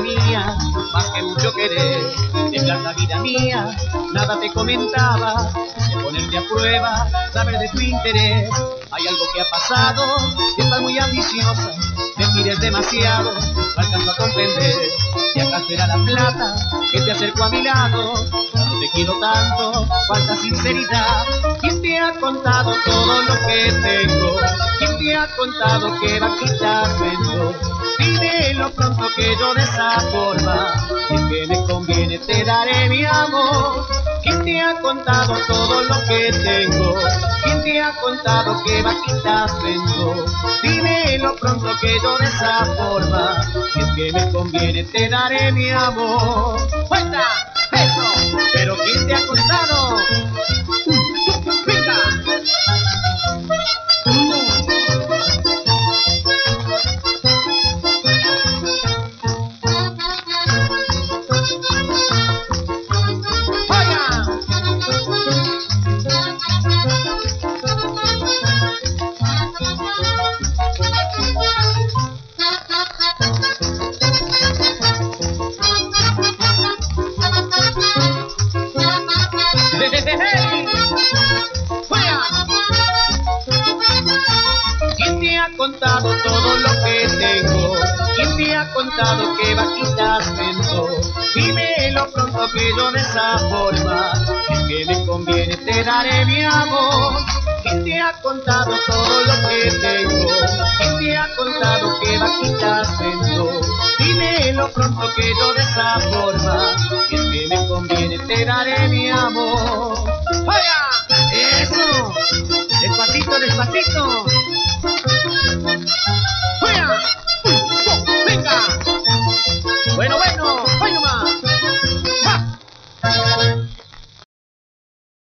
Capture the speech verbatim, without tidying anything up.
tenía más que mucho querer. De plata, vida mía, nada te comentaba, de ponerte a prueba, saber de tu interés. Hay algo que ha pasado, que estás muy ambiciosa, me pides demasiado, no alcanzo a comprender. Si acaso era la plata que te acercó a mi lado, ya no te quiero tanto, falta sinceridad. ¿Quién te ha contado todo lo que tengo? ¿Quién te ha contado que vaquitas vendo? Dímelo pronto que yo de esa forma, si es que me conviene te daré mi amor. ¿Quién te ha contado todo lo que tengo? ¿Quién te ha contado que vaquitas vendo? Dímelo pronto que yo de esa forma, si es que me conviene te daré mi amor. ¡Cuenta! ¡Eso! ¿Pero quién te ha contado? ¡Venga! ¿Quién te ha contado todo lo que tengo? ¿Quién te ha contado que vaquitas vendo? Dímelo pronto que yo de esa forma, si es que me conviene te daré mi amor. ¿Quién te ha contado todo lo que tengo? ¿Quién te ha contado que vaquitas vendo? Dímelo pronto que yo de esa forma, si es que me conviene te daré mi amor. ¡Vaya! ¡Eso! ¡Despacito, despacito! ¡Vaya! ¡Venga! Bueno, bueno.